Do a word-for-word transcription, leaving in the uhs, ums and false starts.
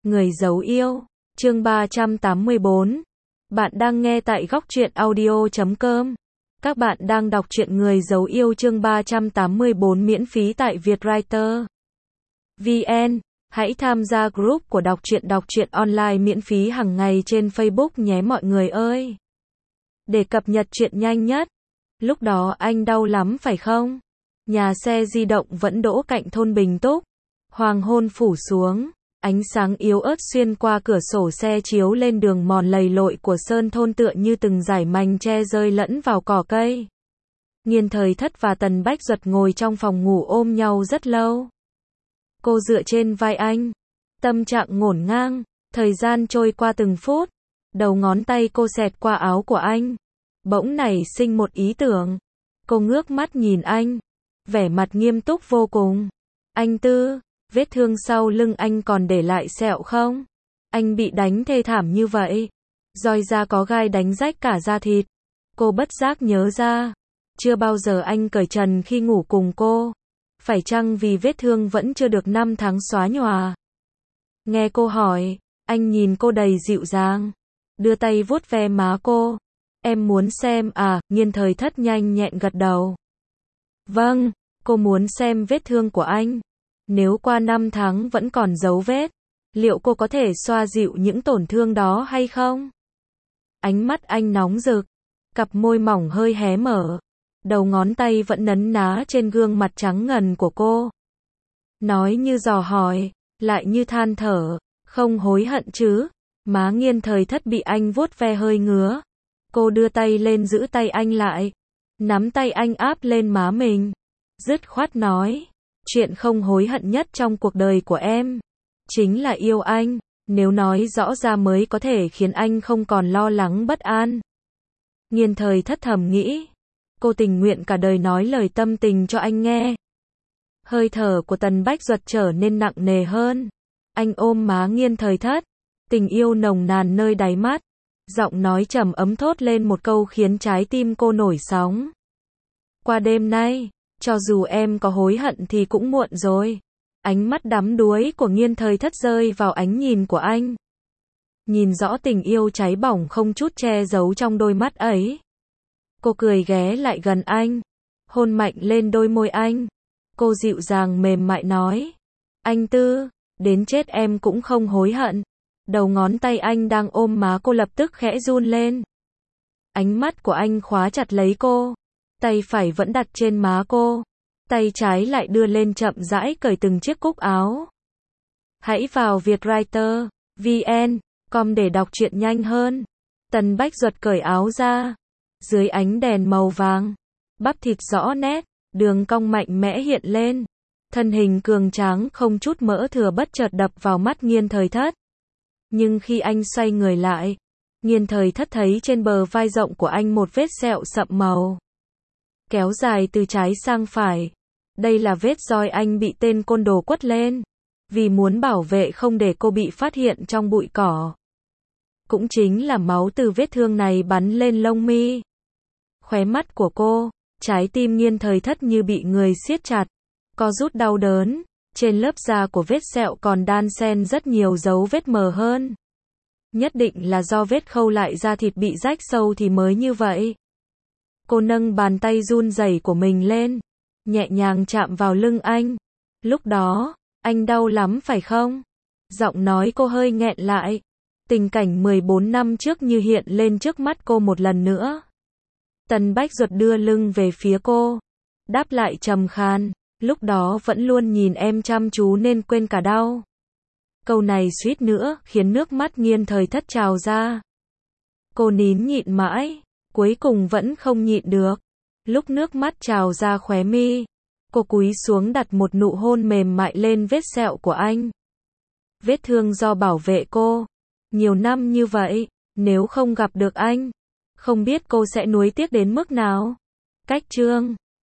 Người giấu yêu, chương ba trăm tám mươi bốn. Bạn đang nghe tại góc truyện audio chấm com. Các bạn đang đọc truyện Người giấu yêu chương ba trăm tám mươi bốn miễn phí tại Vietwriter vê en. Hãy tham gia group của đọc truyện đọc truyện online miễn phí hàng ngày trên Facebook nhé mọi người ơi. Để cập nhật truyện nhanh nhất. Lúc đó anh đau lắm phải không? Nhà xe di động vẫn đỗ cạnh thôn Bình Túc. Hoàng hôn phủ xuống. Ánh sáng yếu ớt xuyên qua cửa sổ xe chiếu lên đường mòn lầy lội của sơn thôn tựa như từng dải mành tre rơi lẫn vào cỏ cây. Nghiên Thời Thất và Tần Bách Duật ngồi trong phòng ngủ ôm nhau rất lâu. Cô dựa trên vai anh. Tâm trạng ngổn ngang. Thời gian trôi qua từng phút. Đầu ngón tay cô xẹt qua áo của anh. Bỗng nảy sinh một ý tưởng. Cô ngước mắt nhìn anh. Vẻ mặt nghiêm túc vô cùng. Anh Tư, vết thương sau lưng anh còn để lại sẹo không? Anh bị đánh thê thảm như vậy. Roi da có gai đánh rách cả da thịt. Cô bất giác nhớ ra. Chưa bao giờ anh cởi trần khi ngủ cùng cô. Phải chăng vì vết thương vẫn chưa được năm tháng xóa nhòa? Nghe cô hỏi, anh nhìn cô đầy dịu dàng. Đưa tay vuốt ve má cô. Em muốn xem à, Nghiên Thời Thất nhanh nhẹn gật đầu. Vâng, cô muốn xem vết thương của anh. Nếu qua năm tháng vẫn còn dấu vết, liệu cô có thể xoa dịu những tổn thương đó hay không? Ánh mắt anh nóng rực, cặp môi mỏng hơi hé mở, đầu ngón tay vẫn nấn ná trên gương mặt trắng ngần của cô. Nói như dò hỏi, lại như than thở, không hối hận chứ? Má Nghiên Thời Thất bị anh vuốt ve hơi ngứa. Cô đưa tay lên giữ tay anh lại, nắm tay anh áp lên má mình, dứt khoát nói. Chuyện không hối hận nhất trong cuộc đời của em chính là yêu anh, nếu nói rõ ra mới có thể khiến anh không còn lo lắng bất an. Nghiên Thời Thất thầm nghĩ, cô tình nguyện cả đời nói lời tâm tình cho anh nghe. Hơi thở của Tần Bách Duật trở nên nặng nề hơn. Anh ôm má Nghiên Thời Thất, tình yêu nồng nàn nơi đáy mắt, giọng nói trầm ấm thốt lên một câu khiến trái tim cô nổi sóng. Qua đêm nay, cho dù em có hối hận thì cũng muộn rồi. Ánh mắt đắm đuối của Nghiên Thời Thất rơi vào ánh nhìn của anh. Nhìn rõ tình yêu cháy bỏng không chút che giấu trong đôi mắt ấy. Cô cười ghé lại gần anh, hôn mạnh lên đôi môi anh. Cô dịu dàng mềm mại nói, anh Tư, đến chết em cũng không hối hận. Đầu ngón tay anh đang ôm má cô lập tức khẽ run lên. Ánh mắt của anh khóa chặt lấy cô. Tay phải vẫn đặt trên má cô. Tay trái lại đưa lên chậm rãi cởi từng chiếc cúc áo. Hãy vào Vietwriter vê en com để đọc truyện nhanh hơn. Tần Bách Duật cởi áo ra. Dưới ánh đèn màu vàng, bắp thịt rõ nét, đường cong mạnh mẽ hiện lên. Thân hình cường tráng không chút mỡ thừa bất chợt đập vào mắt Nghiên Thời Thất. Nhưng khi anh xoay người lại, Nghiên Thời Thất thấy trên bờ vai rộng của anh một vết sẹo sậm màu. Kéo dài từ trái sang phải. Đây là vết roi anh bị tên côn đồ quất lên. Vì muốn bảo vệ không để cô bị phát hiện trong bụi cỏ. Cũng chính là máu từ vết thương này bắn lên lông mi. Khóe mắt của cô, trái tim Nghiên Thời Thất như bị người siết chặt. Co rút đau đớn. Trên lớp da của vết sẹo còn đan xen rất nhiều dấu vết mờ hơn. Nhất định là do vết khâu lại da thịt bị rách sâu thì mới như vậy. Cô nâng bàn tay run rẩy của mình lên, nhẹ nhàng chạm vào lưng anh. Lúc đó, anh đau lắm phải không? Giọng nói cô hơi nghẹn lại. Tình cảnh mười bốn năm trước như hiện lên trước mắt cô một lần nữa. Tần Bách Duật đưa lưng về phía cô, đáp lại trầm khan. Lúc đó vẫn luôn nhìn em chăm chú nên quên cả đau. Câu này suýt nữa khiến nước mắt Nghiên Thời Thất trào ra. Cô nín nhịn mãi, cuối cùng vẫn không nhịn được. Lúc nước mắt trào ra khóe mi, cô cúi xuống đặt một nụ hôn mềm mại lên vết sẹo của anh. Vết thương do bảo vệ cô. Nhiều năm như vậy, nếu không gặp được anh, không biết cô sẽ nuối tiếc đến mức nào. Cách chương